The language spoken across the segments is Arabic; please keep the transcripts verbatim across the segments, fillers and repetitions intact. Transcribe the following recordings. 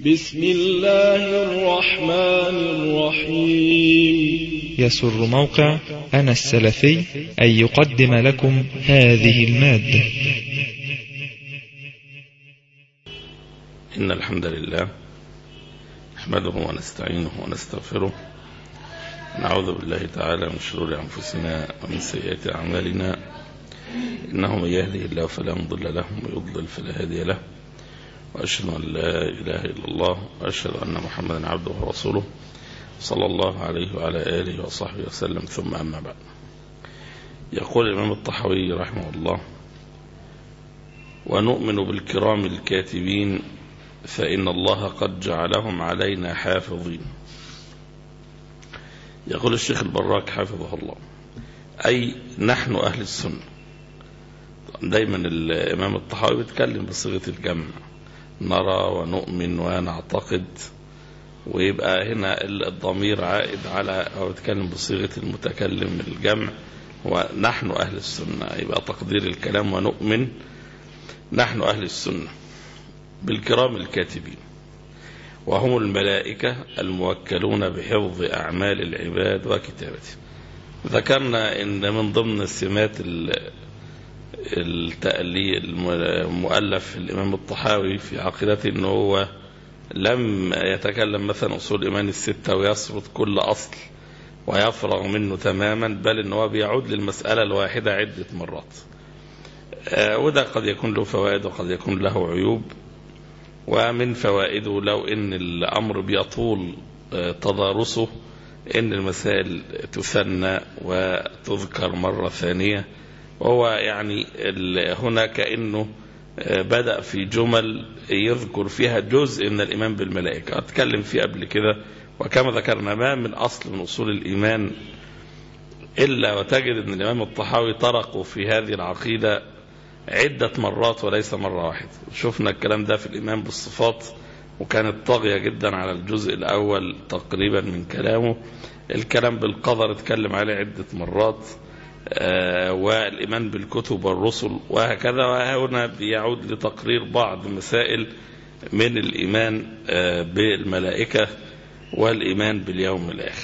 بسم الله الرحمن الرحيم. يسر موقع أنا السلفي أن يقدم لكم هذه المادة. إن الحمد لله نحمده ونستعينه ونستغفره، نعوذ بالله تعالى من شرور أنفسنا ومن سيئات أعمالنا، إنه من يهده الله فلا مضل له ومن يضلل فلا هادي له، وأشهد أن لا إله إلا الله، وأشهد أن محمدا عبده ورسوله صلى الله عليه وعلى آله وصحبه وسلم. ثم أما بعد، يقول الإمام الطحاوي رحمه الله: ونؤمن بالكرام الكاتبين فإن الله قد جعلهم علينا حافظين. يقول الشيخ البراك حفظه الله: أي نحن أهل السنة. دايما الإمام الطحاوي بيتكلم بصيغة الجمع، نرى ونؤمن ونعتقد، ويبقى هنا الضمير عائد على أو يتكلم بصيغة المتكلم الجمع، ونحن أهل السنة، يبقى تقدير الكلام ونؤمن نحن أهل السنة بالكرام الكاتبين، وهم الملائكة الموكلون بحفظ أعمال العباد وكتابته. ذكرنا إن من ضمن السمات التألي المؤلف الإمام الطحاوي في عقيدته أنه هو لم يتكلم مثلا أصول الإيمان الستة ويسرد كل أصل ويفرغ منه تماما، بل أنه بيعود للمسألة الواحدة عدة مرات، وده قد يكون له فوائد وقد يكون له عيوب. ومن فوائده لو أن الأمر بيطول تدارسه أن المسائل تثنى وتذكر مرة ثانية، وهو يعني هنا كأنه بدأ في جمل يذكر فيها جزء من الإيمان بالملائكة أتكلم فيه قبل كده. وكما ذكرنا ما من أصل من أصول الإيمان إلا وتجد أن الإمام الطحاوي طرقوا في هذه العقيدة عدة مرات وليس مرة واحدة. شفنا الكلام ده في الإيمان بالصفات، وكانت طاغية جدا على الجزء الأول تقريبا من كلامه. الكلام بالقدر اتكلم عليه عدة مرات، آه والإيمان بالكتب والرسل وهكذا. وهنا بيعود لتقرير بعض مسائل من الإيمان آه بالملائكة والإيمان باليوم الآخر.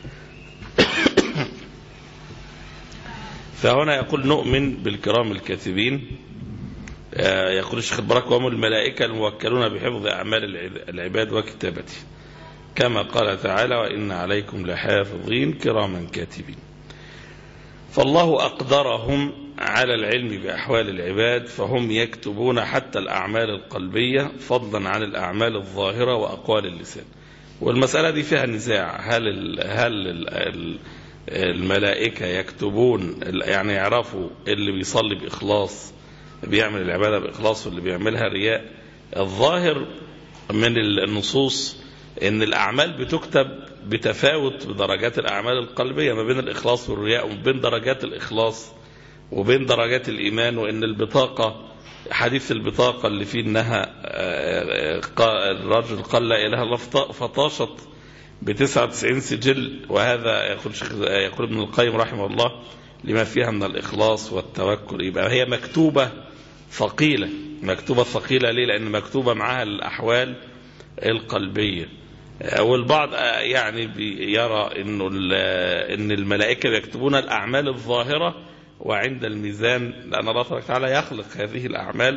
فهنا يقول نؤمن بالكرام الكاتبين. آه يقول الشيخ البراك: وهم الملائكة الموكلون بحفظ أعمال العباد وكتابته، كما قال تعالى: وإن عليكم لحافظين كراما كاتبين. فالله أقدرهم على العلم بأحوال العباد، فهم يكتبون حتى الأعمال القلبية فضلا عن الأعمال الظاهرة وأقوال اللسان. والمسألة دي فيها نزاع، هل ال هل ال الملائكة يكتبون يعني يعرفوا اللي بيصلي بإخلاص بيعمل العبادة بإخلاص واللي بيعملها رياء؟ الظاهر من النصوص ان الأعمال بتكتب بتفاوت بدرجات الأعمال القلبية ما بين الإخلاص والرياء، وما بين درجات الإخلاص وبين درجات الإيمان. وإن البطاقة، حديث البطاقة اللي فيه إنها الرجل قال لا إله إلا الله فطاشت بتسعة وتسعين سجل، وهذا يقول, يقول ابن القيم رحمه الله لما فيها من الإخلاص والتوكل. يبقى هي مكتوبة ثقيلة، مكتوبة ثقيلة ليه؟ لأن مكتوبة معها الأحوال القلبية. والبعض يعني يرى إنه إن الملائكة يكتبون الأعمال الظاهرة، وعند الميزان لأن الله تعالى يخلق هذه الأعمال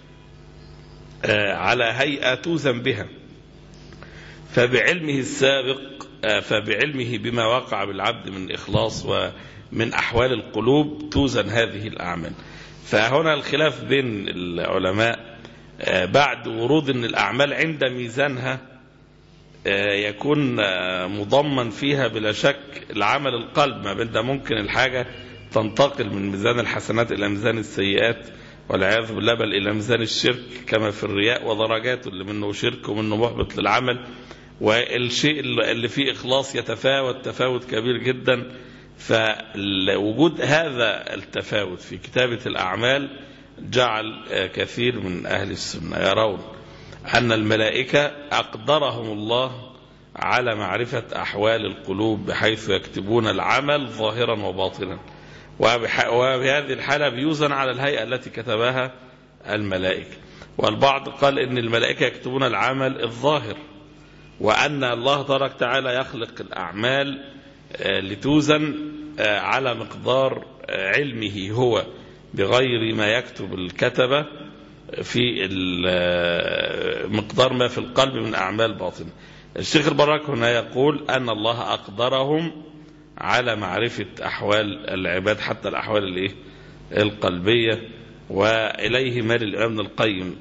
على هيئة توزن بها، فبعلمه السابق فبعلمه بما وقع بالعبد من إخلاص ومن أحوال القلوب توزن هذه الأعمال. فهنا الخلاف بين العلماء بعد ورود أن الأعمال عند ميزانها يكون مضمن فيها بلا شك العمل القلب، ما بين ده ممكن الحاجة تنتقل من ميزان الحسنات إلى ميزان السيئات والعياذ بالله، بل إلى ميزان الشرك كما في الرياء ودرجاته اللي منه شرك ومنه محبط للعمل. والشيء اللي فيه إخلاص يتفاوت تفاوت كبير جدا. فوجود هذا التفاوت في كتابة الأعمال جعل كثير من أهل السنة يرون أن الملائكة أقدرهم الله على معرفة أحوال القلوب، بحيث يكتبون العمل ظاهرا وباطنا، وبهذه الحالة بيوزن على الهيئة التي كتبها الملائكة. والبعض قال إن الملائكة يكتبون العمل الظاهر، وأن الله تبارك وتعالى يخلق الأعمال لتوزن على مقدار علمه هو بغير ما يكتب الكتبة في مقدار ما في القلب من أعمال باطنة. الشيخ البراك هنا يقول أن الله أقدرهم على معرفة أحوال العباد حتى الأحوال الإيه القلبية. وإليه مال الإمام ابن القيم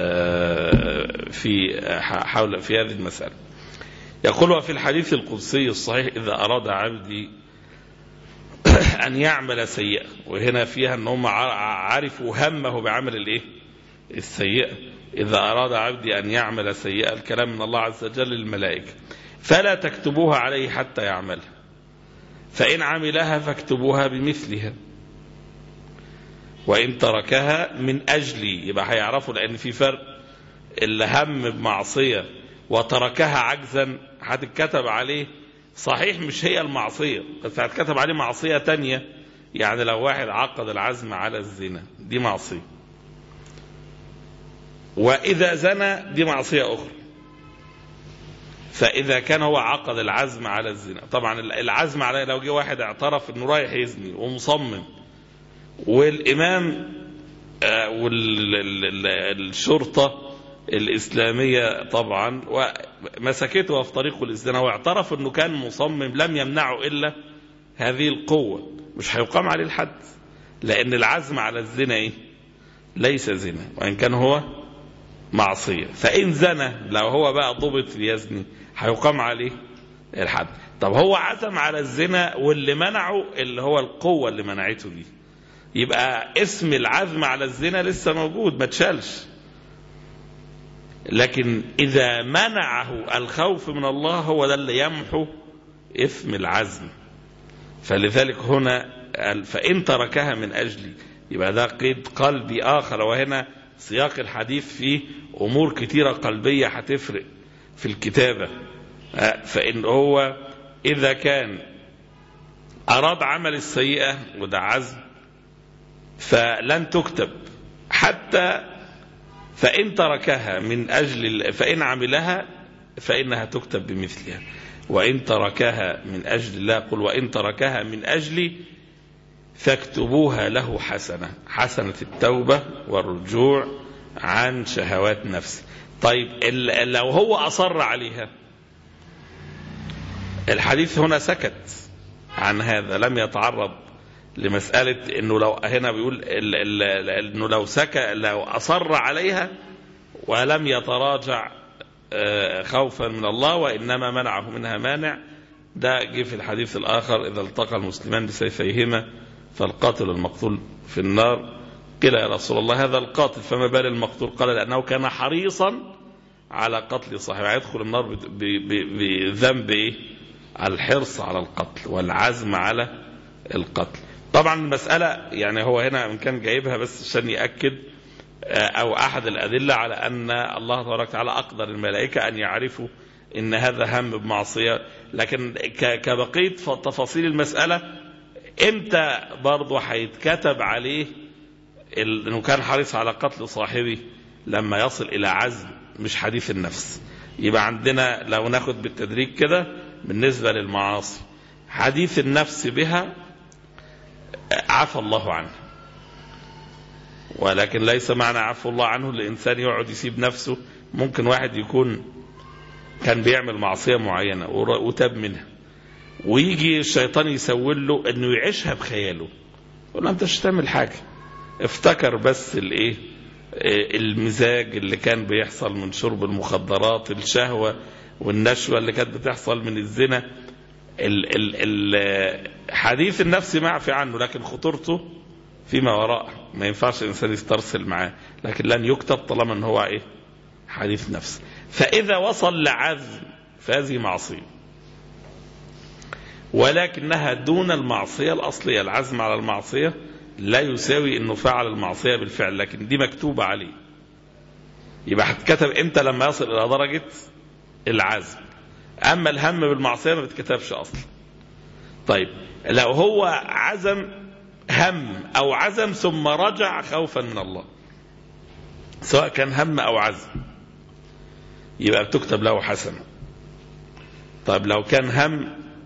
في حول في هذه المسألة. يقول: وفي الحديث القدسي الصحيح: إذا أراد عبدي أن يعمل سيئة، وهنا فيها أن هم عرفوا همه بعمل الإيه السيئة. إذا أراد عبدي أن يعمل سيئة، الكلام من الله عز وجل للملائكة: فلا تكتبوها عليه حتى يعملها، فإن عملها فاكتبوها بمثلها، وإن تركها من أجلي. يبقى هيعرفوا، لأن في فرق، اللي هم بمعصية وتركها عجزا هتتكتب عليه، صحيح مش هي المعصية، بس هتكتب عليه معصية تانية. يعني لو واحد عقد العزم على الزنا، دي معصية، وإذا زنى دي معصية أخرى. فإذا كان هو عقد العزم على الزنا، طبعا العزم على، لو جه واحد اعترف إنه رايح يزني ومصمم، والإمام والشرطة الإسلامية طبعا ومسكته في طريقه للزنا واعترف أنه كان مصمم، لم يمنعه إلا هذه القوة، مش هيقام عليه الحد، لأن العزم على الزنا إيه؟ ليس زنا، وإن كان هو معصية. فإن زنى، لو هو بقى ضبط يزني، هيقام عليه الحد. طب هو عزم على الزنا، واللي منعه اللي هو القوة اللي منعته دي، يبقى اسم العزم على الزنا لسه موجود، ما تشالش. لكن إذا منعه الخوف من الله، هو ده اللي يمحو اسم العزم. فلذلك هنا فإن تركها من أجلي، يبقى ده قيد قلبي آخر. وهنا سياق الحديث فيه أمور كتيرة قلبية هتفرق في الكتابة. فإن هو إذا كان أراد عمل السيئة وده عزم، فلن تكتب حتى، فإن تركها من أجل، فإن عملها فإنها تكتب بمثلها، وإن تركها من أجل الله، قل وإن تركها من أجلي فاكتبوها له حسنة، حسنة التوبة والرجوع عن شهوات نفسه. طيب لو هو أصر عليها، الحديث هنا سكت عن هذا، لم يتعرض لمسألة إنه لو، هنا بيقول إنه لو سكت، لو أصر عليها ولم يتراجع خوفا من الله، وإنما منعه منها مانع. ده جه في الحديث الآخر: إذا التقى المسلمان بسيفيهما فالقاتل المقتول في النار. قيل يا رسول الله هذا القاتل، فما بال المقتول؟ قال لأنه كان حريصا على قتل صاحبه. يدخل النار بذنب إيه؟ الحرص على القتل والعزم على القتل. طبعا المسألة يعني هو هنا من كان جايبها بس عشان يأكد، أو أحد الأدلة على أن الله تبارك وتعالى أقدر الملائكة أن يعرفوا إن هذا هم بمعصية. لكن كبقية تفاصيل المسألة، إمتى برضه هيتكتب عليه إنه كان حريص على قتل صاحبه؟ لما يصل إلى عزم، مش حديث النفس. يبقى عندنا لو ناخد بالتدريج كده، بالنسبة للمعاصي حديث النفس بها عفى الله عنه، ولكن ليس معنى عفو الله عنه الإنسان يقعد يسيب نفسه. ممكن واحد يكون كان بيعمل معصية معينة وتاب منها، ويجي الشيطان يسول له انه يعيشها بخياله، يقول له انت مش تعمل حاجة، افتكر بس الايه المزاج اللي كان بيحصل من شرب المخدرات، الشهوة والنشوة اللي كانت بتحصل من الزنا. حديث النفس معفي عنه، لكن خطورته فيما وراء، ما ينفعش الإنسان يسترسل معاه، لكن لن يكتب طالما ان هو ايه حديث نفس. فإذا وصل لعزم فهذه معصية، ولكنها دون المعصية الأصلية. العزم على المعصية لا يساوي انه فعل المعصية بالفعل، لكن دي مكتوبة عليه. يبقى هتكتب امتى؟ لما يصل الى درجة العزم. اما الهم بالمعصية ما بتكتبش اصلا. طيب لو هو عزم هم او عزم ثم رجع خوفا من الله، سواء كان هم أو عزم يبقى بتكتب له حسنة. طيب لو كان هم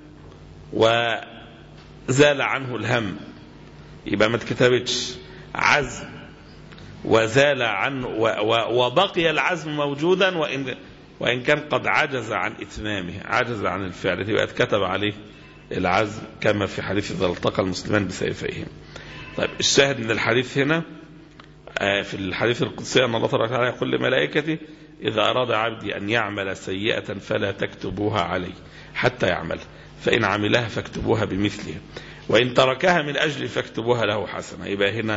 وزال عنه الهم يبقى ما اتكتبتش. عزم وزال عنه وبقي العزم موجودا وإن, وإن كان قد عجز عن إتمامه، عجز عن الفعل، يبقى اتكتب عليه العزم كما في حديث إذا التقى المسلمان بسيفيهم. طيب الشاهد من الحديث هنا في الحديث القدسي أن الله تبارك وتعالى يقول لملائكته إذا أراد عبدي أن يعمل سيئة فلا تكتبوها عليه حتى يعمل، فإن عملها فاكتبوها بمثلها، وإن تركها من أجل فاكتبوها له حسنة. يبقى هنا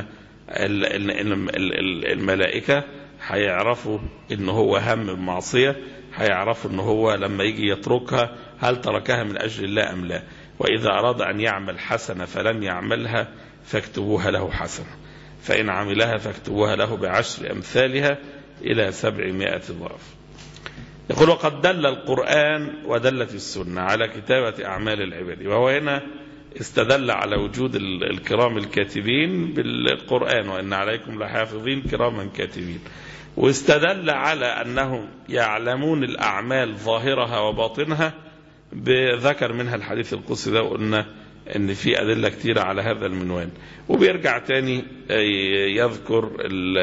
الملائكة هيعرفوا إن هو هم بمعصية، هيعرفوا إن هو لما يجي يتركها هل تركها من أجل الله أم لا. وإذا أراد أن يعمل حسنة فلم يعملها فاكتبوها له حسنة، فإن عملها فاكتبوها له بعشر أمثالها إلى سبعمائة ضعف. يقول وقد دل القرآن ودلت السنة على كتابة أعمال العباد، وهو هنا استدل على وجود الكرام الكاتبين بالقرآن وإن عليكم لحافظين كراما كاتبين، واستدل على أنهم يعلمون الأعمال ظاهرها وباطنها بذكر منها الحديث القدسي ده، وقلنا ان في أدلة كتيرة على هذا المنوال. وبيرجع تاني يذكر ال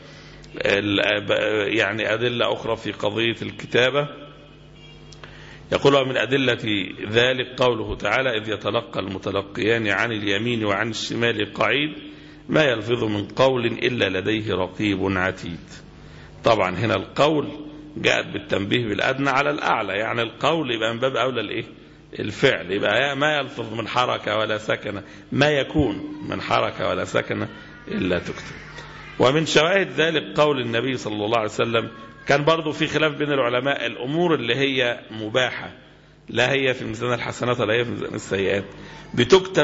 ال يعني أدلة أخرى في قضية الكتابة. يقول من أدلة ذلك قوله تعالى إذ يتلقى المتلقيان عن اليمين وعن الشمال قعيد ما يلفظ من قول إلا لديه رقيب عتيد. طبعا هنا القول جاءت بالتنبيه بالأدنى على الأعلى، يعني القول يبقى من باب أولى الإيه؟ الفعل، يبقى ما يلفظ من حركة ولا سكنة، ما يكون من حركة ولا سكنة إلا تكتب. ومن شواهد ذلك قول النبي صلى الله عليه وسلم، كان برضو في خلاف بين العلماء الأمور اللي هي مباحة لا هي في ميزان الحسنات ولا هي في ميزان السيئات بتكتب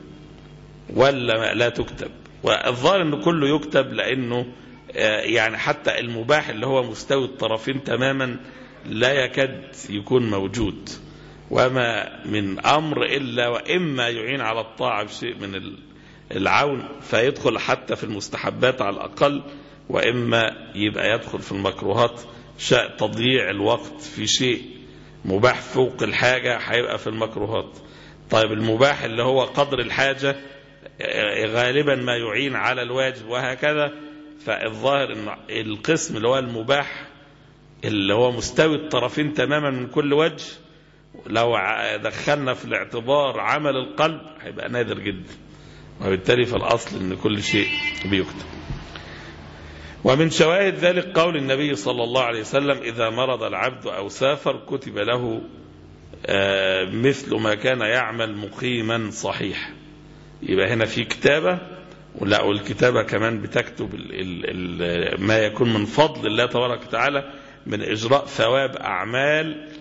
ولا لا تكتب. والظاهر أنه كله يكتب، لأنه يعني حتى المباح اللي هو مستوي الطرفين تماما لا يكاد يكون موجود، وما من أمر إلا وإما يعين على الطاعة بشيء من العون فيدخل حتى في المستحبات على الأقل، وإما يبقى يدخل في المكروهات شاء تضييع الوقت في شيء مباح فوق الحاجة هيبقى في المكروهات. طيب المباح اللي هو قدر الحاجة غالبا ما يعين على الواجب وهكذا. فالظاهر ان القسم اللي هو المباح اللي هو مستوي الطرفين تماما من كل وجه لو دخلنا في الاعتبار عمل القلب هيبقى نادر جدا، وبالتالي فالأصل ان كل شيء بيكتب. ومن شواهد ذلك قول النبي صلى الله عليه وسلم إذا مرض العبد أو سافر كتب له مثل ما كان يعمل مقيما صحيح. يبقى هنا في كتابة، ولا والكتابة كمان بتكتب ال ال ال ما يكون من فضل الله تبارك وتعالى من إجراء ثواب أعمال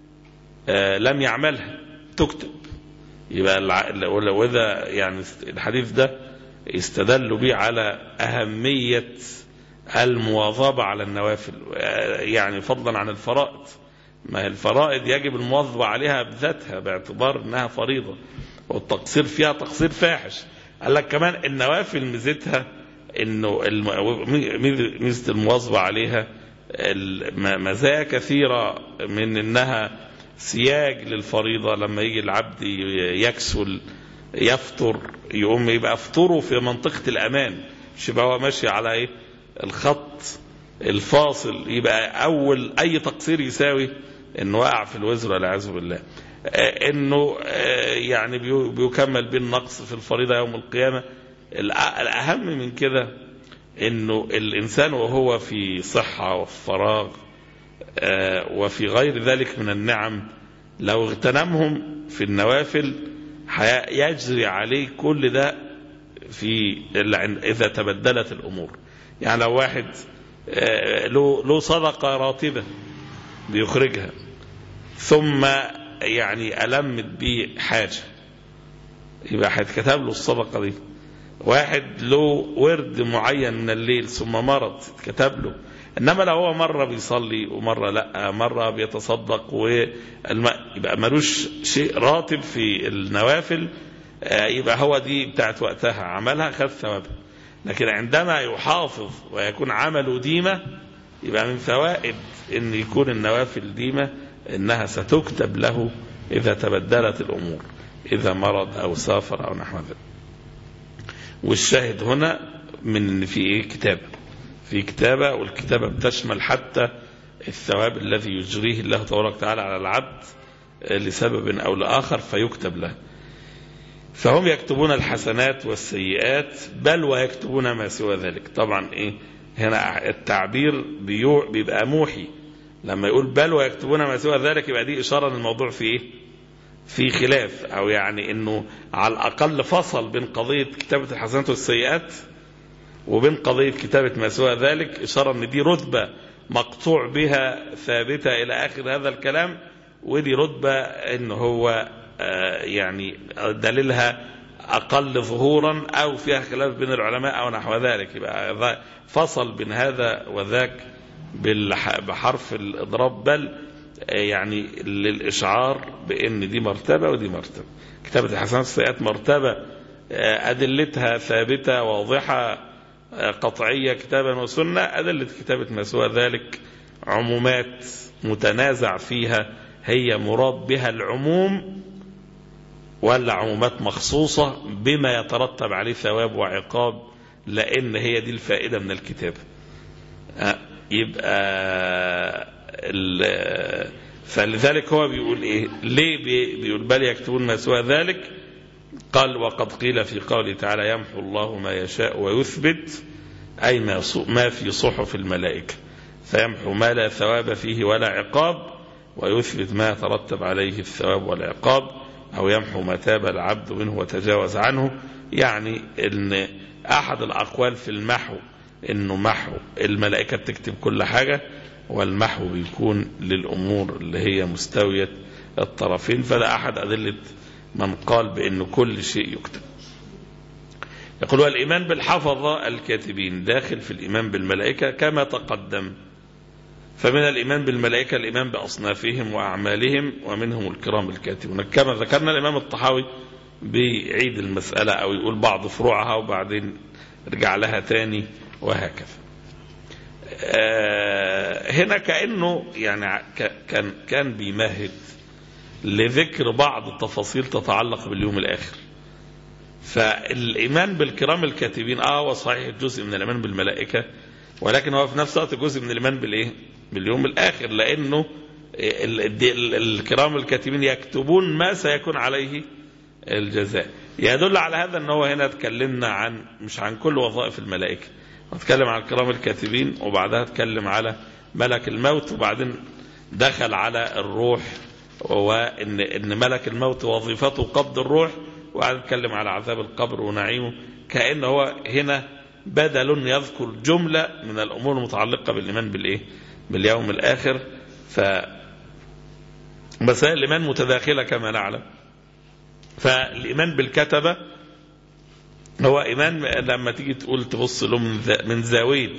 لم يعملها تكتب. يبقى وإذا يعني الحديث ده استدلوا به على أهمية المواظبة على النوافل، يعني فضلا عن الفرائض. ما الفرائض يجب المواظبة عليها بذاتها باعتبار أنها فريضة، والتقصير فيها تقصير فاحش. قال لك كمان النوافل ميزتها انه ميزه المواظبه عليها مزايا كثيره، من انها سياج للفريضه. لما يجي العبد يكسل يفطر يقوم يبقى فطره في منطقه الامان، مش يبقى هو ماشي على ايه الخط الفاصل، يبقى اول اي تقصير يساوي انه وقع في الوزر والعياذ بالله. انه يعني بيكمل بالنقص في الفريضة يوم القيامة. الأهم من كده انه الإنسان وهو في صحة وفي فراغ وفي غير ذلك من النعم لو اغتنمهم في النوافل يجري عليه كل ده في إذا تبدلت الأمور. يعني لو واحد له صدقة راتبة بيخرجها ثم يعني ألمت بيه حاجة يبقى هيتكتب له الصدقة دي. واحد له ورد معين من الليل ثم مرض اتكتب له. إنما لو هو مرة بيصلي ومرة لا، مرة بيتصدق ويبقى ملوش شيء راتب في النوافل، يبقى هو دي بتاعت وقتها عملها خذ ثوابها. لكن عندما يحافظ ويكون عمله ديمة يبقى من فوائد ان يكون النوافل ديمة انها ستكتب له اذا تبدلت الامور، اذا مرض او سافر او نحو ذلك. والشاهد هنا من ان في ايه؟ كتابة، في كتابة، والكتابة بتشمل حتى الثواب الذي يجريه الله تبارك وتعالى على العبد لسبب او لاخر فيكتب له. فهم يكتبون الحسنات والسيئات بل ويكتبون ما سوى ذلك. طبعا ايه هنا التعبير بيبقى موحي، لما يقول بل ويكتبون ما سوى ذلك يبقى دي اشاره ان الموضوع في ايه؟ في خلاف، او يعني انه على الاقل فصل بين قضيه كتابه الحسنات والسيئات وبين قضيه كتابه ما سوى ذلك، اشاره ان دي رتبه مقطوع بها ثابته الى اخر هذا الكلام، ودي رتبه ان هو يعني دليلها أقل ظهورا أو فيها خلاف بين العلماء أو نحو ذلك. يبقى فصل بين هذا وذاك بحرف الإضراب، بل يعني للإشعار بأن دي مرتبة ودي مرتبة. كتابة الحسنات والسيئات مرتبة أدلتها ثابتة واضحة قطعية كتابا وسنة، أدلة كتابة ما سوى ذلك عمومات متنازع فيها هي مراد بها العموم ولا عمومات مخصوصة بما يترتب عليه ثواب وعقاب، لأن هي دي الفائدة من الكتاب. يبقى فلذلك هو بيقول إيه؟ ليه بيقول بل يكتبون ما سوى ذلك؟ قال وقد قيل في قوله تعالى يمحو الله ما يشاء ويثبت، أي ما في صحف الملائكة، فيمحو ما لا ثواب فيه ولا عقاب ويثبت ما يترتب عليه الثواب والعقاب، أو يمحو ما تاب العبد منه وتجاوز عنه. يعني إن أحد الأقوال في المحو إنه محو الملائكة تكتب كل حاجة، والمحو بيكون للأمور اللي هي مستوية الطرفين، فلا أحد أدلة من قال بأن كل شيء يكتب. يقول والإيمان بالحفظة الكاتبين داخل في الإيمان بالملائكة كما تقدم. فمن الإيمان بالملائكة الإيمان بأصنافهم وأعمالهم، ومنهم الكرام الكاتبون. كما ذكرنا الإمام الطحاوي بيعيد المسألة أو يقول بعض فروعها وبعدين رجع لها تاني وهكذا. آه هنا كأنه يعني كان كان بيمهد لذكر بعض التفاصيل تتعلق باليوم الآخر. فالإيمان بالكرام الكاتبين آه هو صحيح جزء من الإيمان بالملائكة، ولكن هو في نفس الوقت جزء من الإيمان بالإيه؟ باليوم الآخر، لأنه الكرام الكاتبين يكتبون ما سيكون عليه الجزاء. يدل على هذا أنه هنا تكلمنا عن مش عن كل وظائف الملائكة، وتكلم عن الكرام الكاتبين وبعدها تكلم على ملك الموت، وبعدين دخل على الروح وإن إن ملك الموت وظيفته قبض الروح، وبعدين تكلم على عذاب القبر ونعيمه. كأنه هو هنا بدل يذكر جملة من الأمور المتعلقة بالإيمان بالإيه؟ باليوم الآخر. فمسائل الإيمان متداخلة كما نعلم. فالإيمان بالكتبة هو إيمان لما تيجي تقول تبص له من زاوية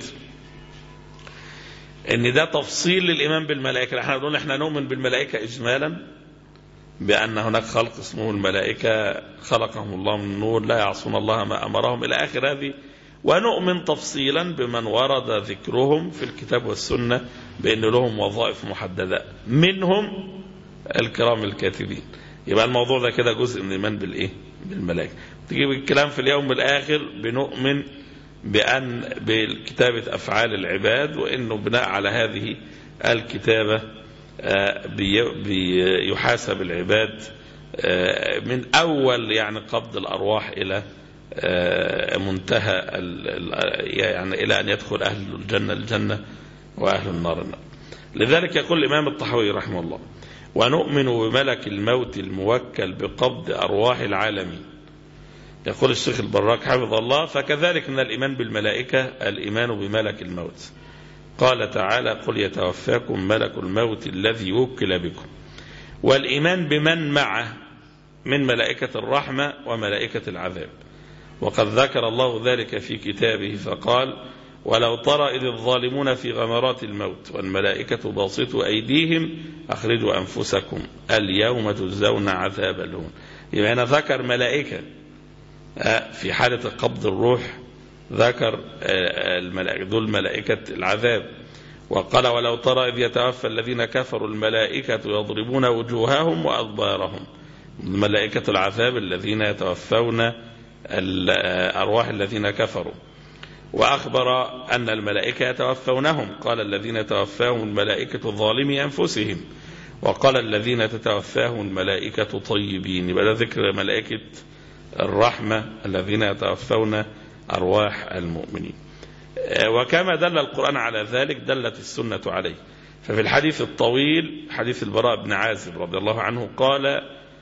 إن ده تفصيل للإيمان بالملائكة. احنا نقول احنا نؤمن بالملائكة إجمالا بأن هناك خلق اسمه الملائكة خلقهم الله من نور لا يعصون الله ما أمرهم إلى آخر هذه، ونؤمن تفصيلا بمن ورد ذكرهم في الكتاب والسنة بأن لهم وظائف محددة منهم الكرام الكاتبين. يبقى الموضوع ده كده جزء من الإيمان بالإيه؟ بالملائكة. تجيب الكلام في اليوم الآخر بنؤمن بأن بكتابة أفعال العباد، وإنه بناء على هذه الكتابة بيحاسب العباد من أول يعني قبض الأرواح إلى منتهى يعني إلى أن يدخل أهل الجنة الجنة وأهل النار النار. لذلك يقول الإمام الطحاوي رحمه الله ونؤمن بملك الموت الموكل بقبض أرواح العالمين. يقول الشيخ البراك حفظه الله فكذلك من الإيمان بالملائكة الإيمان بملك الموت. قال تعالى قل يتوفاكم ملك الموت الذي وكل بكم. والإيمان بمن معه من ملائكة الرحمة وملائكة العذاب. وقد ذكر الله ذلك في كتابه فقال ولو ترى إذ الظالمون في غمرات الموت والملائكة باسطوا أيديهم أخرجوا أنفسكم اليوم تجزون عذاب الهون. يبقى أنا ذكر ملائكة في حالة قبض الروح ذكر الملائكة دول ملائكة العذاب. وقال ولو ترى إذ يتوفى الذين كفروا الملائكة يضربون وجوههم وأدبارهم، ملائكة العذاب الذين يتوفون الأرواح الذين كفروا. وأخبر أن الملائكة يتوفونهم، قال الذين يتوفاهم الملائكة ظالمي أنفسهم، وقال الذين تتوفاهم الملائكة طيبين. يبقى ده ذكر ملائكة الرحمة الذين يتوفون أرواح المؤمنين. وكما دل القرآن على ذلك دلت السنة عليه. ففي الحديث الطويل حديث البراء بن عازب رضي الله عنه قال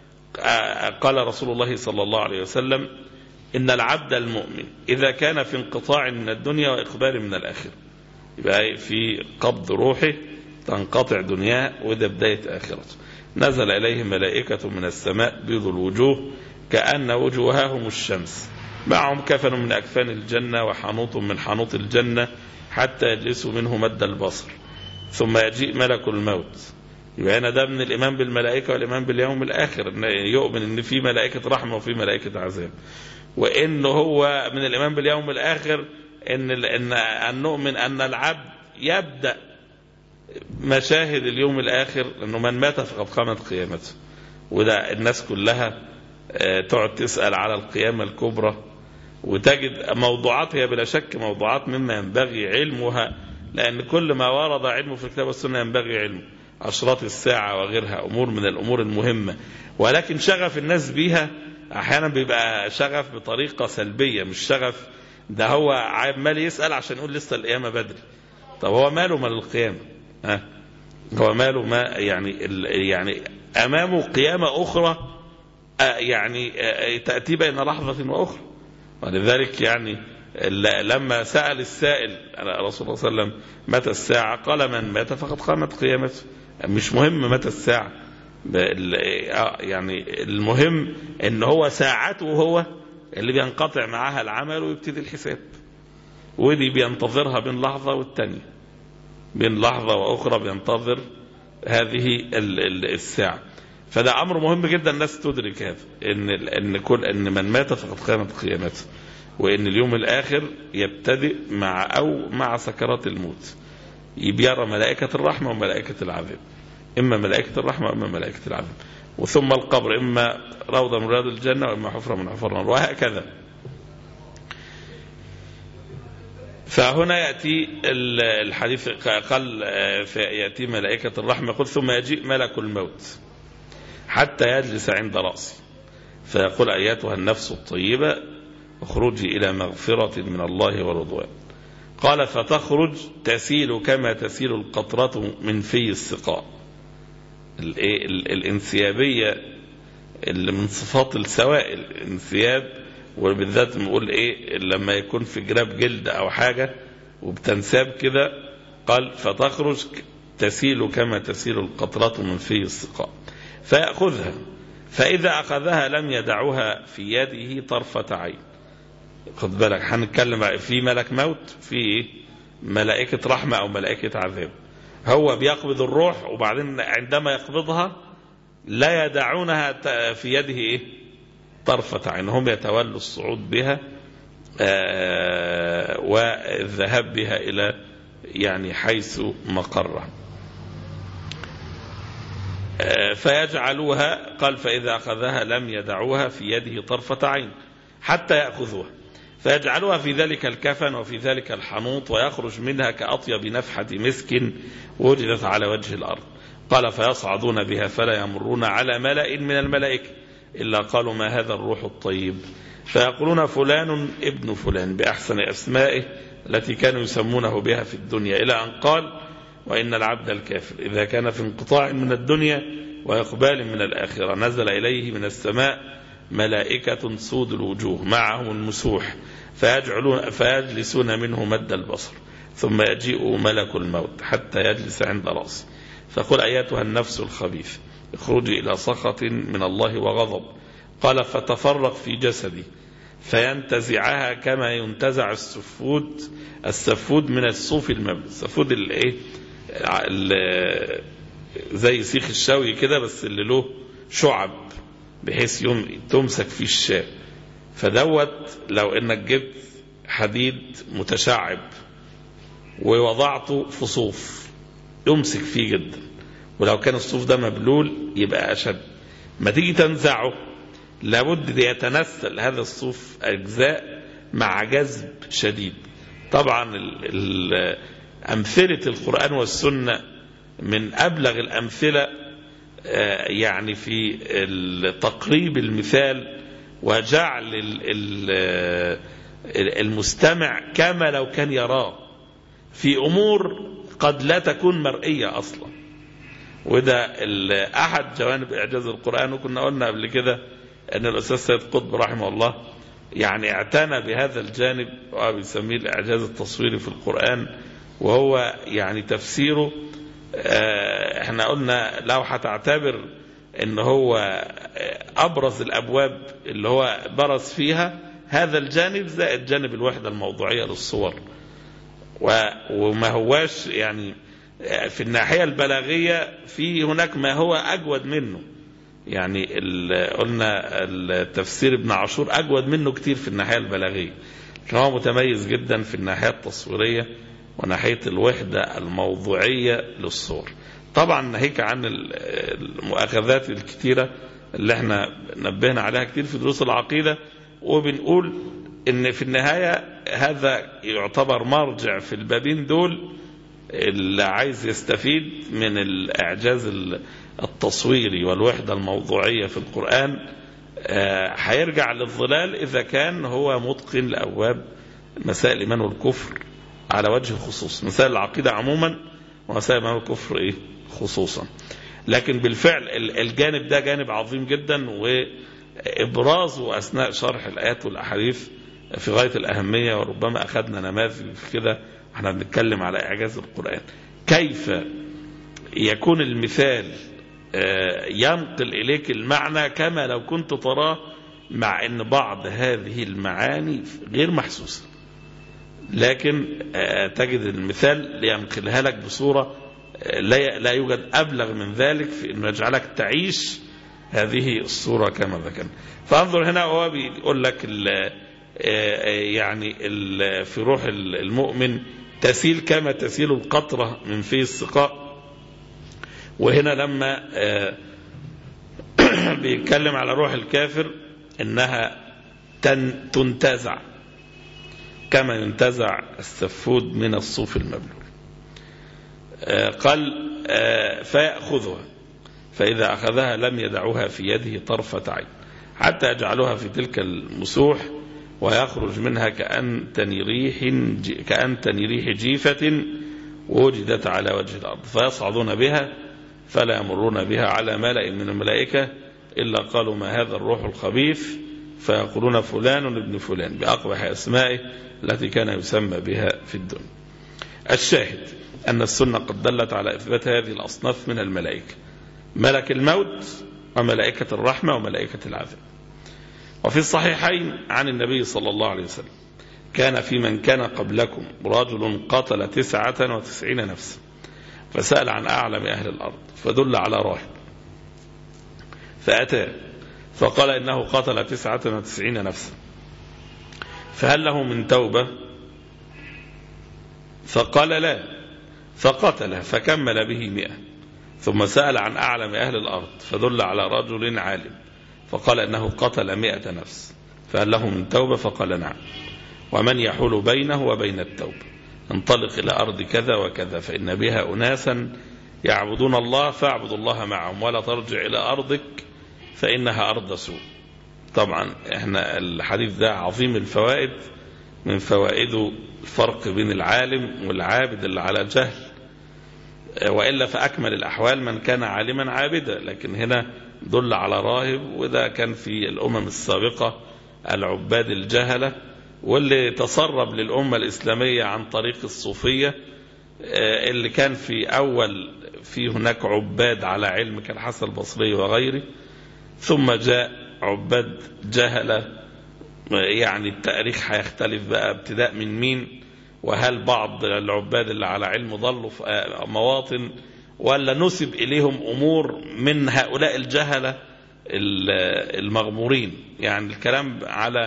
قال رسول الله صلى الله عليه وسلم إن العبد المؤمن إذا كان في انقطاع من الدنيا وإقبال من الآخرة، يبقى في قبض روحه تنقطع دنياه وده بداية آخرته، نزل إليه ملائكة من السماء بيض الوجوه كأن وجوههم الشمس، معهم كفن من أكفان الجنة وحنوط من حنوط الجنة حتى يجلسوا منه مد البصر، ثم يجيء ملك الموت. يبقى هنا ده من الإيمان بالملائكة والإيمان باليوم الآخر، إن يؤمن إن في ملائكة رحمة وفي ملائكة عذاب، وإنه هو من الإيمان باليوم الآخر إن إن أن نؤمن أن العبد يبدأ مشاهد اليوم الآخر، لأنه من مات فقد قامت قيامته. وده الناس كلها تقعد تسأل على القيامة الكبرى، وتجد موضوعات هي بلا شك موضوعات مما ينبغي علمها، لأن كل ما ورد علمه في الكتاب والسنة ينبغي علمه، أشراط الساعة وغيرها أمور من الأمور المهمة، ولكن شغف الناس بيها أحيانا بيبقى شغف بطريقة سلبية، مش شغف ده هو عمال يسأل عشان يقول لسه القيامة بدري. طب هو ماله مال القيامة؟ ها هو ماله ما يعني يعني أمامه قيامة أخرى يعني تأتي بين لحظة وأخرى. ولذلك يعني لما سأل السائل رسول الله صلى الله عليه وسلم متى الساعة، قال من مات فقد قامت قيامته. مش مهم متى الساعة، يعني المهم ان هو ساعته هو اللي بينقطع معها العمل ويبتدي الحساب، ودي بينتظرها بين لحظة والتانية، بين لحظة وأخرى بينتظر هذه الساعة. فده أمر مهم جدا الناس تدرك هذا، إن إن كل إن من مات فقد قامت قيامته، وإن اليوم الآخر يبتدئ مع أو مع سكرات الموت، يبير ملائكة الرحمة وملائكة العذاب، إما ملائكة الرحمة وإما ملائكة العذاب، وثم القبر إما روضة من رياض الجنة وإما حفرة من حفر النار، وهكذا. فهنا يأتي الحديث قال يأتي ملائكة الرحمة قل ثم يجيء ملك الموت حتى يجلس عند رأسي فيقول أيتها النفس الطيبة اخرجي إلى مغفرة من الله ورضوان. قال فتخرج تسيل كما تسيل القطرة من في السقاء. الانسيابية اللي من صفات السوائل الانسياب، وبالذات نقول ايه لما يكون في جراب جلد او حاجة وبتنساب كده، قال فتخرج تسيل كما تسيل القطرة من في السقاء فيأخذها، فإذا أخذها لم يدعوها في يده طرفة عين. خد بالك هنتكلم في ملك موت، في ملائكة رحمة أو ملائكة عذاب. هو بيقبض الروح وبعدين عندما يقبضها لا يدعونها في يده إيه؟ طرفة عين، هم يتولوا الصعود بها والذهاب بها إلى يعني حيث مقرها فيجعلوها. قال فإذا أخذها لم يدعوها في يده طرفة عين حتى يأخذوها فيجعلوها في ذلك الكفن وفي ذلك الحنوط ويخرج منها كأطيب نفحة مسك وجدت على وجه الأرض. قال فيصعدون بها فلا يمرون على ملأ من الملائكة إلا قالوا ما هذا الروح الطيب، فيقولون فلان ابن فلان بأحسن أسمائه التي كانوا يسمونه بها في الدنيا، إلى أن قال وإن العبد الكافر إذا كان في انقطاع من الدنيا وإقبال من الآخرة نزل إليه من السماء ملائكة سود الوجوه معهم المسوح فيجعلون فيجلسون منه مد البصر، ثم يجيء ملك الموت حتى يجلس عند رأسه فقل أيتها النفس الخبيث اخرجي إلى سخط من الله وغضب. قال فتفرق في جسدي فينتزعها كما ينتزع السفود السفود من الصوف المبلول. السفود الايه زي سيخ الشوي كده بس اللي له شعب بحيث يوم تمسك فيه الشاة. فدوت لو انك جبت حديد متشعب ووضعته في صوف يمسك فيه جدا، ولو كان الصوف ده مبلول يبقى أشد. ما تيجي تنزعه لابد يتنسل هذا الصوف أجزاء مع جذب شديد. طبعا أمثلة القرآن والسنة من أبلغ الأمثلة يعني في تقريب المثال وجعل المستمع كما لو كان يراه في أمور قد لا تكون مرئية أصلا. وده أحد جوانب إعجاز القرآن. وكنا قلنا قبل كده أن الأستاذ سيد قطب رحمه الله يعني اعتنى بهذا الجانب وبيسميه الإعجاز التصويري في القرآن، وهو يعني تفسيره احنا قلنا لو هتعتبر ان هو ابرز الابواب اللي هو برز فيها هذا الجانب زائد جانب الوحدة الموضوعية للصور، وما هواش يعني في الناحية البلاغية في هناك ما هو اجود منه. يعني قلنا التفسير ابن عاشور اجود منه كتير في الناحية البلاغية، كان هو متميز جدا في الناحية التصويرية وناحية الوحدة الموضوعية للصور. طبعا ناهيك عن المؤاخذات الكتيرة اللي احنا نبهنا عليها كتير في دروس العقيدة، وبنقول ان في النهاية هذا يعتبر مرجع في البابين دول اللي عايز يستفيد من الإعجاز التصويري والوحدة الموضوعية في القرآن هيرجع للظلال إذا كان هو متقن لأبواب مسائل الإيمان والكفر على وجه الخصوص، مسائل العقيدة عموما ومسائل الإيمان والكفر إيه خصوصا. لكن بالفعل الجانب ده جانب عظيم جدا، وإبرازه أثناء شرح الآيات والأحاديث في غاية الأهمية، وربما أخذنا نماذج في كده احنا بنتكلم على إعجاز القرآن، كيف يكون المثال ينقل إليك المعنى كما لو كنت تراه، مع أن بعض هذه المعاني غير محسوسة، لكن تجد المثال لينقلها لك بصورة لا يوجد أبلغ من ذلك في أنه يجعلك تعيش هذه الصورة كما ذكرنا. فانظر هنا هو بيقول لك يعني في روح المؤمن تسيل كما تسيل القطرة من في السقاء. وهنا لما بيتكلم على روح الكافر انها تنتزع كما ينتزع السفود من الصوف المبلول. قال فيأخذها فإذا أخذها لم يدعوها في يده طرفة عين حتى يجعلها في تلك المسوح ويخرج منها كأنتن ريح كأنتن ريح جيفة وجدت على وجه الأرض، فيصعدون بها فلا يمرون بها على ملأ من الملائكة إلا قالوا ما هذا الروح الخبيث، فيقولون فلان ابن فلان بأقبح أسمائه التي كان يسمى بها في الدنيا. الشاهد أن السنة قد دلت على إثبات هذه الأصناف من الملائكة، ملك الموت وملائكة الرحمة وملائكة العذاب. وفي الصحيحين عن النبي صلى الله عليه وسلم كان في من كان قبلكم رجل قتل تسعة وتسعين نفسا فسأل عن أعلم أهل الأرض فدل على راهب فأتاه فقال إنه قتل تسعة وتسعين نفسا فهل له من توبة؟ فقال لا، فقتله فكمل به مئة. ثم سأل عن أعلم أهل الأرض فدل على رجل عالم فقال إنه قتل مئة نفس فهل له من توبة؟ فقال نعم. ومن يحول بينه وبين التوبة انطلق إلى أرض كذا وكذا فإن بها أناسا يعبدون الله فاعبد الله معهم ولا ترجع إلى أرضك فإنها أرض سوء. طبعا احنا الحديث ده عظيم الفوائد، من فوائده الفرق بين العالم والعابد اللي على جهل، وإلا فأكمل الأحوال من كان عالما عابدا، لكن هنا دل على راهب، وده كان في الأمم السابقة العباد الجهلة، واللي تسرب للأمة الإسلامية عن طريق الصوفية اللي كان في أول في هناك عباد على علم كالحسن البصري وغيره، ثم جاء عباد جهلة. يعني التاريخ هيختلف بقى ابتداء من مين، وهل بعض العباد اللي على علم ضلوا في مواطن ولا نسب إليهم أمور من هؤلاء الجهلة المغمورين. يعني الكلام على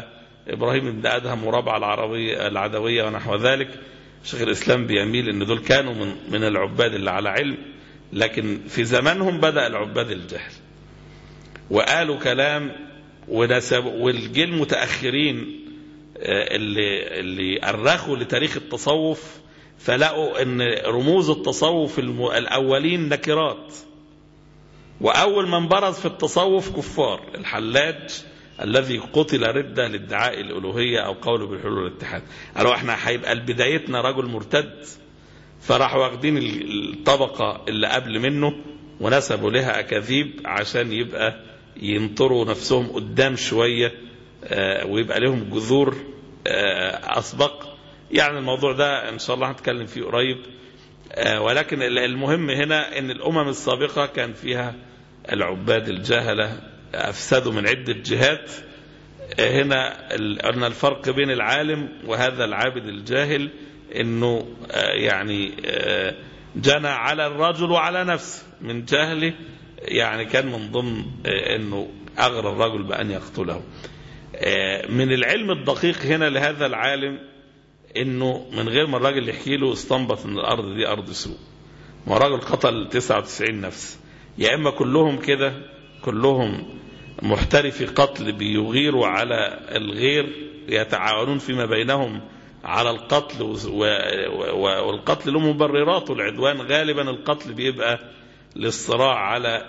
إبراهيم بن أدهم وربع العربية العدوية ونحو ذلك. شيخ الإسلام بيميل أن دول كانوا من, من العباد اللي على علم، لكن في زمانهم بدأ العباد الجهل وقالوا كلام ونسب، والجيل المتأخرين اللي, اللي أرخوا لتاريخ التصوف فلقوا أن رموز التصوف الأولين نكرات، وأول من برز في التصوف كفار. الحلاج الذي قتل ردة لادعاء الألوهية أو قوله بالحلول والاتحاد، قالوا احنا هيبقى بدايتنا رجل مرتد، فراحوا واخدين الطبقة اللي قبل منه ونسبوا لها أكاذيب عشان يبقى ينطروا نفسهم قدام شوية ويبقى لهم جذور أسبق. يعني الموضوع ده إن شاء الله هنتكلم فيه قريب، ولكن المهم هنا أن الأمم السابقة كان فيها العباد الجهلة أفسدوا من عدة جهات. هنا أن الفرق بين العالم وهذا العابد الجاهل أنه يعني جنى على الرجل وعلى نفسه من جهله، يعني كان من ضمن أنه أغرى الرجل بأن يقتله. من العلم الدقيق هنا لهذا العالم أنه من غير ما الراجل يحكي له استنبط أن الأرض دي أرض سوء، والراجل قتل تسعة وتسعين نفس، يا إما كلهم كده كلهم محترفي قتل بيغيروا على الغير يتعاونون فيما بينهم على القتل، والقتل له مبررات، والعدوان غالبا القتل بيبقى للصراع على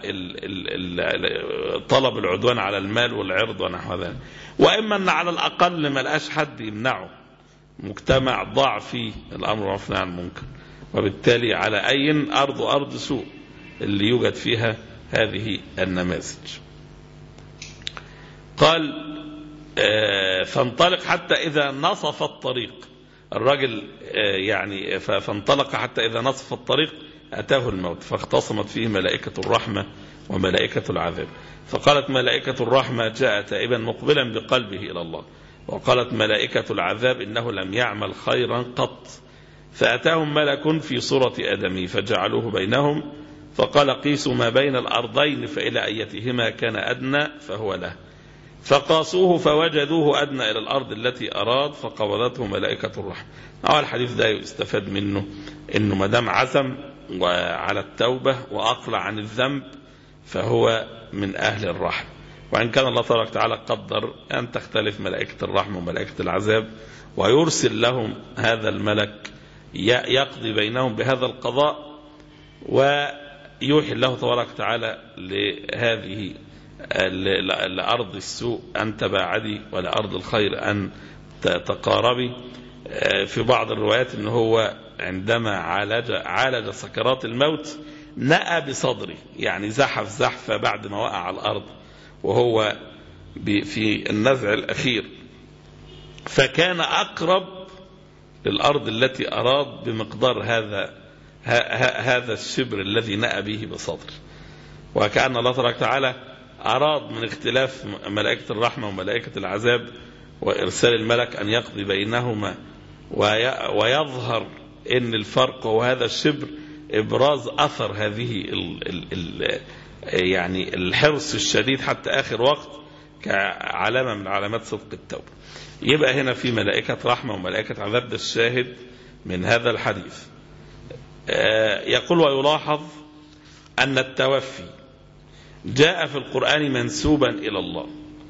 طلب العدوان على المال والعرض ونحو ذلك، وإما أن على الأقل ما لقاش حد يمنعه، مجتمع ضاع فيه الأمر بالمعروف والنهي عن المنكر، وبالتالي على أي أرض أرض سوء اللي يوجد فيها هذه النماذج. قال آه فانطلق حتى إذا نصف الطريق، الرجل آه يعني فانطلق حتى إذا نصف الطريق أتاه الموت، فاختصمت فيه ملائكة الرحمة وملائكة العذاب، فقالت ملائكة الرحمة جاء تائبا مقبلا بقلبه إلى الله، وقالت ملائكة العذاب إنه لم يعمل خيرا قط، فأتاهم ملك في صورة آدمي فجعلوه بينهم، فقال قيسوا ما بين الأرضين فإلى أيتهما كان أدنى فهو له، فقاسوه فوجدوه أدنى إلى الأرض التي أراد فقبضته ملائكة الرحمة. أول الحديث ده يستفاد منه إنه مدام عزم وعلى التوبة وأقلع عن الذنب فهو من أهل الرحمة، وإن كان الله تبارك وتعالى قدر أن تختلف ملائكة الرحمة وملائكة العذاب، ويرسل لهم هذا الملك يقضي بينهم بهذا القضاء، ويوحي الله تبارك وتعالى لهذه لأرض السوء أن تباعدي ولأرض الخير أن تقاربي. في بعض الروايات أنه هو عندما عالج, عالج سكرات الموت نأى بصدره، يعني زحف زحفة بعد ما وقع على الأرض وهو في النزع الأخير، فكان أقرب للأرض التي أراد بمقدار هذا هذا الشبر الذي نأى به بصدره. وكأن الله تبارك وتعالى أراد من اختلاف ملائكة الرحمة وملائكة العذاب وإرسال الملك أن يقضي بينهما ويظهر أن الفرق هو هذا الشبر، إبراز أثر هذه ال ال ال يعني الحرص الشديد حتى آخر وقت كعلامة من علامات صدق التوبة. يبقى هنا في ملائكة رحمة وملائكة عذاب، ده الشاهد من هذا الحديث. يقول ويلاحظ أن التوفي جاء في القرآن منسوبا إلى الله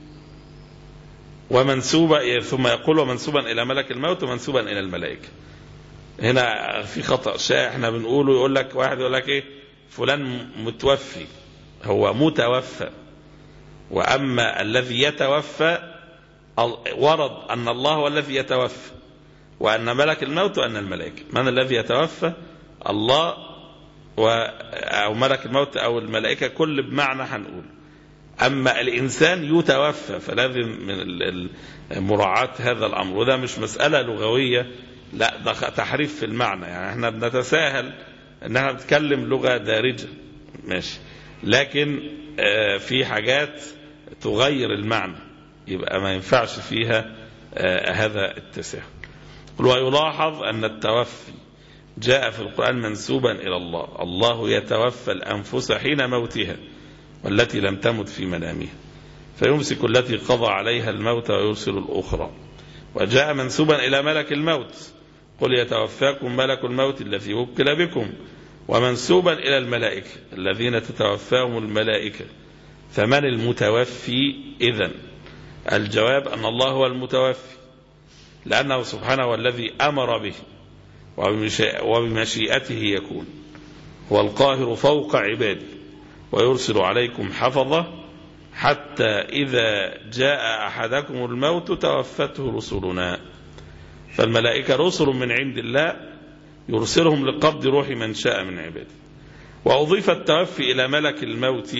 ومنسوبا، ثم يقول ومنسوبا إلى ملك الموت ومنسوبا إلى الملائكة. هنا في خطأ شائع احنا بنقوله، يقول لك واحد يقول لك ايه فلان متوفي، هو متوفى، وأما الذي يتوفى ورد أن الله هو الذي يتوفى وأن ملك الموت وأن الملائكة. من الذي يتوفى؟ الله أو ملك الموت أو الملائكة، كل بمعنى هنقول. أما الإنسان يتوفى فلازم من مراعاة هذا الأمر، وده مش مسألة لغوية، لا ده تحريف في المعنى، يعني احنا بنتساهل ان احنا بنتكلم لغة دارجة ماشي، لكن اه في حاجات تغير المعنى يبقى ما ينفعش فيها اه هذا التساهل. ويلاحظ أن التوفي جاء في القرآن منسوبا إلى الله، الله يتوفى الأنفس حين موتها والتي لم تمت في منامها، فيمسك التي قضى عليها الموت ويرسل الأخرى. وجاء منسوبا إلى ملك الموت، قل يتوفاكم ملك الموت الذي وكل بكم، ومنسوبا إلى الملائكة الذين تتوفاهم الملائكة. فمن المتوفي إذن؟ الجواب أن الله هو المتوفي، لأنه سبحانه والذي أمر به وبمشيئته يكون، هو القاهر فوق عباده، ويرسل عليكم حفظة حتى إذا جاء أحدكم الموت توفته رسلنا. فالملائكة رسل من عند الله يرسلهم لقبض روح من شاء من عباده. وأضيف التوفي إلى ملك الموت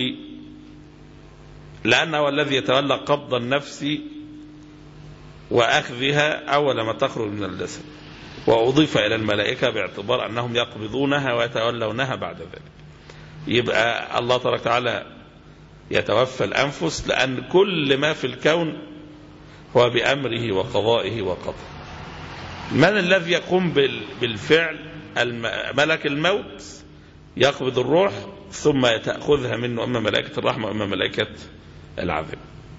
لأنه الذي يتولى قبض النفس وأخذها أول ما تخرج من الجسد، وأضيف إلى الملائكة باعتبار أنهم يقبضونها ويتولونها بعد ذلك. يبقى الله تبارك وتعالى يتوفى الأنفس لأن كل ما في الكون هو بأمره وقضائه وقدره. من الذي يقوم بالفعل؟ ملك الموت يقبض الروح ثم تأخذها منه أما ملائكة الرحمة وأما ملائكة العذاب.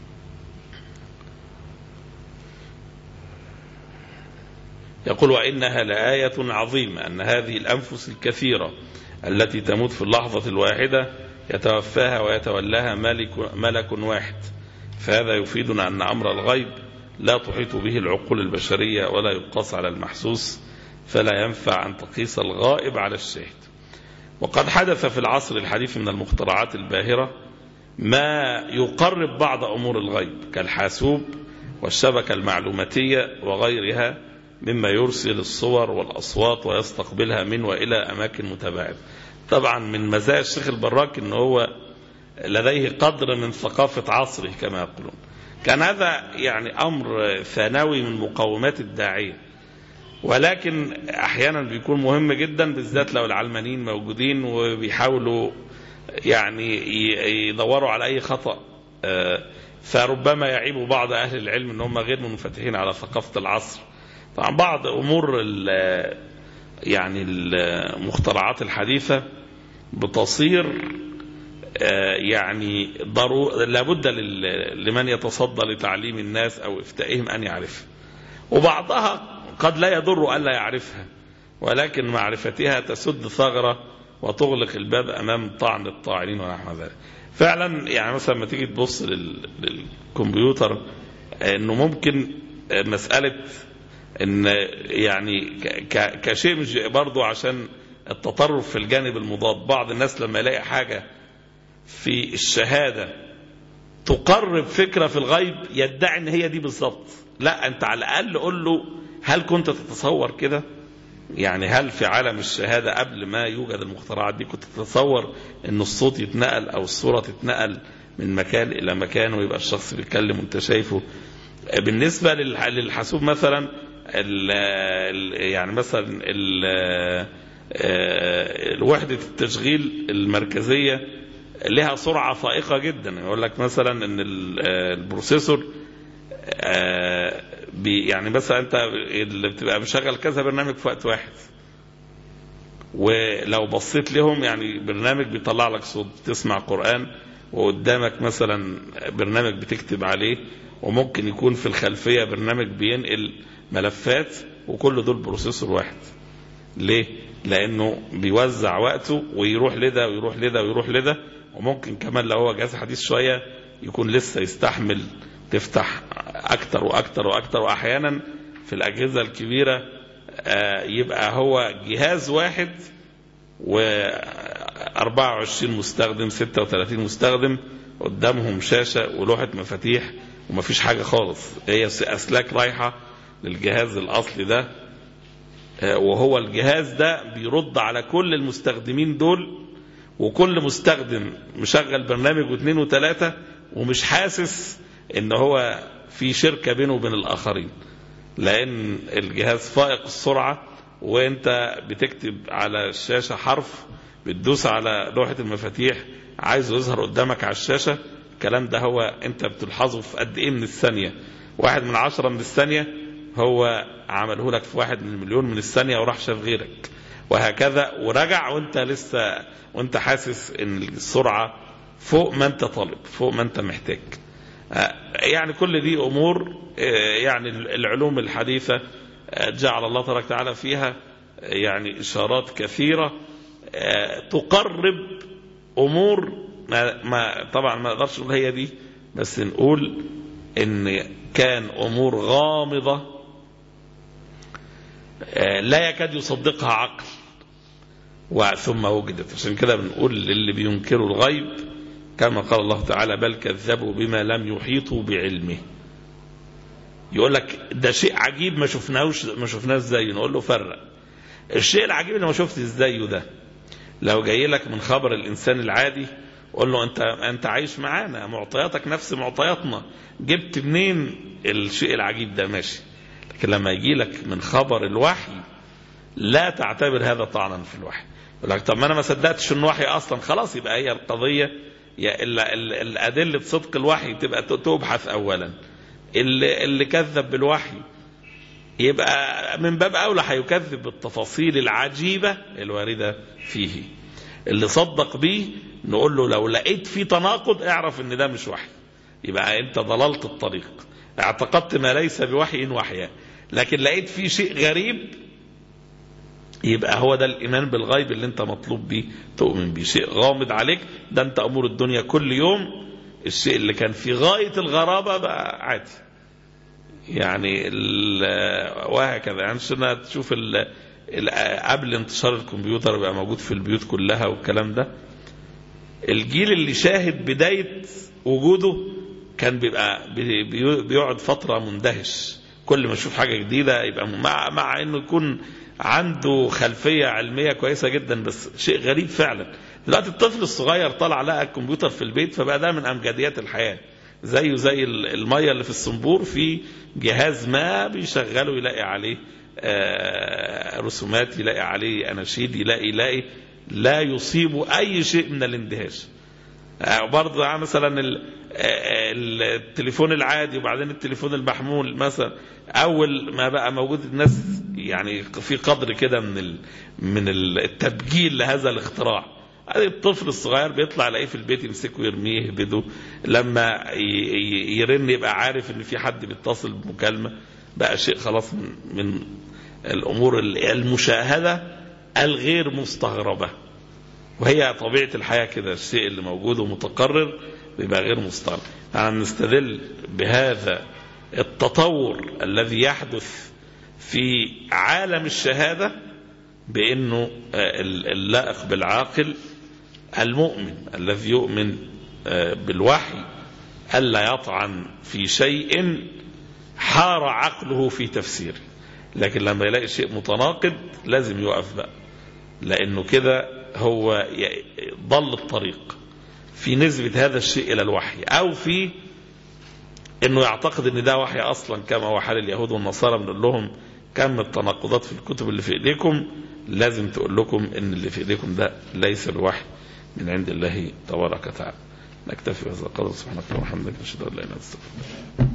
يقول وإنها لآية عظيمة أن هذه الأنفس الكثيرة التي تموت في اللحظة الواحدة يتوفاها ويتولاها ملك, ملك واحد. فهذا يفيدنا أن أمر الغيب لا تحيط به العقول البشرية ولا يقاس على المحسوس، فلا ينفع أن تقيس الغائب على الشاهد. وقد حدث في العصر الحديث من المخترعات الباهرة ما يقرب بعض أمور الغيب كالحاسوب والشبكة المعلوماتية وغيرها، مما يرسل الصور والأصوات ويستقبلها من وإلى أماكن متباعدة. طبعا من مزايا الشيخ البراك أنه هو لديه قدر من ثقافة عصره كما يقولون. كان هذا يعني أمر ثانوي من مقومات الداعية، ولكن أحيانا بيكون مهم جدا، بالذات لو العلمانيين موجودين وبيحاولوا يعني يدوروا على أي خطأ، فربما يعيب بعض أهل العلم أنهم غير منفتحين على ثقافة العصر. طبعا بعض أمور يعني المخترعات الحديثة بتصير يعني ضروري لابد لمن يتصدى لتعليم الناس أو إفتائهم أن يعرفها، وبعضها قد لا يضر ألا يعرفها، ولكن معرفتها تسد ثغرة وتغلق الباب أمام طعن الطاعنين ونحو ذلك. فعلا يعني مثلا ما تيجي تبص للكمبيوتر أنه ممكن مسألة ان يعني كشيء برضو عشان التطرف في الجانب المضاد، بعض الناس لما يلاقي حاجة في الشهادة تقرب فكرة في الغيب يدعي ان هي دي بالظبط. لا، انت على الاقل قول له هل كنت تتصور كده؟ يعني هل في عالم الشهادة قبل ما يوجد المخترعات دي كنت تتصور ان الصوت يتنقل او الصورة تتنقل من مكان الى مكان ويبقى الشخص بيتكلم وانت شايفه؟ بالنسبة للحاسوب مثلا، ال يعني مثلا الوحدة التشغيل المركزية لها سرعة فائقة جدا. يقول لك مثلا ان البروسيسور يعني مثلا انت اللي بتبقى مشغل كذا برنامج في وقت واحد، ولو بصيت لهم يعني برنامج بيطلع لك صوت تسمع قرآن، وقدامك مثلا برنامج بتكتب عليه، وممكن يكون في الخلفية برنامج بينقل ملفات، وكل دول بروسيسور واحد. ليه؟ لأنه بيوزع وقته ويروح لده ويروح لده ويروح لده. وممكن كمان لو هو جهاز حديث شوية يكون لسه يستحمل تفتح أكتر وأكتر وأكتر، وأحيانا في الأجهزة الكبيرة يبقى هو جهاز واحد وأربعة وعشرين مستخدم ستة وثلاثين مستخدم قدامهم شاشة ولوحة مفاتيح ومفيش حاجة خالص، هي أسلاك رايحة للجهاز الأصلي ده، وهو الجهاز ده بيرد على كل المستخدمين دول، وكل مستخدم مشغل برنامج واثنين وثلاثة ومش حاسس ان هو في شركة بينه وبين الآخرين، لأن الجهاز فائق السرعة، وانت بتكتب على الشاشة حرف بتدوس على لوحة المفاتيح عايزه يظهر قدامك على الشاشة. الكلام ده هو انت بتلحظه في قد ايه من الثانية، واحد من عشرة من الثانية، هو عمله لك في واحد من المليون من الثانية وراح شاف غيرك، وهكذا ورجع وانت لسه وانت حاسس ان السرعة فوق ما انت طالب، فوق ما انت محتاج. يعني كل دي أمور يعني العلوم الحديثة جعل الله تبارك وتعالى فيها يعني إشارات كثيرة تقرب أمور ما, ما طبعا ما نقدرش نقول هي دي، بس نقول إن كان أمور غامضة لا يكاد يصدقها عقل ثم وجدت. عشان كده بنقول للي بينكروا الغيب كما قال الله تعالى بل كذبوا بما لم يحيطوا بعلمه. يقول لك ده شيء عجيب ما شفناهوش ما شفناش زيه، نقول له فرق الشيء العجيب اللي ما شفتش زيه ده. لو جاي لك من خبر الإنسان العادي قول له انت انت عايش معانا، معطياتك نفس معطياتنا، جبت منين الشيء العجيب ده؟ ماشي. لكن لما يجي لك من خبر الوحي لا تعتبر هذا طعنا في الوحي. يقول لك طب ما انا ما صدقتش ان وحي اصلا، خلاص يبقى هي القضيه الأدلة صدق الوحي تبقى تبحث أولا. اللي, اللي كذب بالوحي يبقى من باب أولى هيكذب بالتفاصيل العجيبة الواردة فيه. اللي صدق به نقول له لو لقيت فيه تناقض اعرف ان ده مش وحي، يبقى انت ضللت الطريق، اعتقدت ما ليس بوحي وحيا. لكن لقيت فيه شيء غريب يبقى هو ده الإيمان بالغيب اللي انت مطلوب به تؤمن به. شيء غامض عليك ده انت أمور الدنيا كل يوم، الشيء اللي كان في غاية الغرابة بقى عادي يعني وهكذا. يعني عشان تشوف قبل انتشار الكمبيوتر بقى موجود في البيوت كلها والكلام ده، الجيل اللي شاهد بداية وجوده كان بيبقى بيقعد فترة مندهش، كل ما يشوف حاجة جديدة يبقى مع, مع انه يكون عنده خلفية علمية كويسة جدا، بس شيء غريب فعلا. دلوقتي الطفل الصغير طلع لقى الكمبيوتر في البيت فبقى ده من أمجاديات الحياة، زيه زي المية اللي في الصنبور، في جهاز ما بيشغله يلاقي عليه رسومات، يلاقي عليه أناشيد، يلاقي يلاقي لا يصيب أي شيء من الاندهاش. برضه مثلا التليفون العادي وبعدين التليفون المحمول مثلا، اول ما بقى موجود الناس يعني في قدر كده من من التبجيل لهذا الاختراع. الطفل الصغير بيطلع يلاقيه في البيت يمسكه يرميه يهبده، لما يرن يبقى عارف ان في حد بيتصل بمكالمه. بقى شيء خلاص من, من الامور المشاهده الغير مستغربه، وهي طبيعة الحياة كده، الشيء اللي موجود ومتقرر بيبقى غير مستغرب. يعني نستدل بهذا التطور الذي يحدث في عالم الشهادة بأنه اللائق بالعاقل المؤمن الذي يؤمن بالوحي ألا يطعن في شيء حار عقله في تفسيره، لكن لما يلاقي شيء متناقض لازم يقف بقى، لأنه كده هو ضل الطريق في نسبة هذا الشيء إلى الوحي، أو في أنه يعتقد أن ده وحي أصلا كما هو حال اليهود والنصارى. بنقول لهم كم التناقضات في الكتب اللي في إيديكم، لازم تقول لكم أن اللي في إيديكم ده ليس الوحي من عند الله تبارك وتعالى. نكتفي بهذا القدر. سبحانك اللهم وبحمدك، نشهد أن لا إله إلا أنت.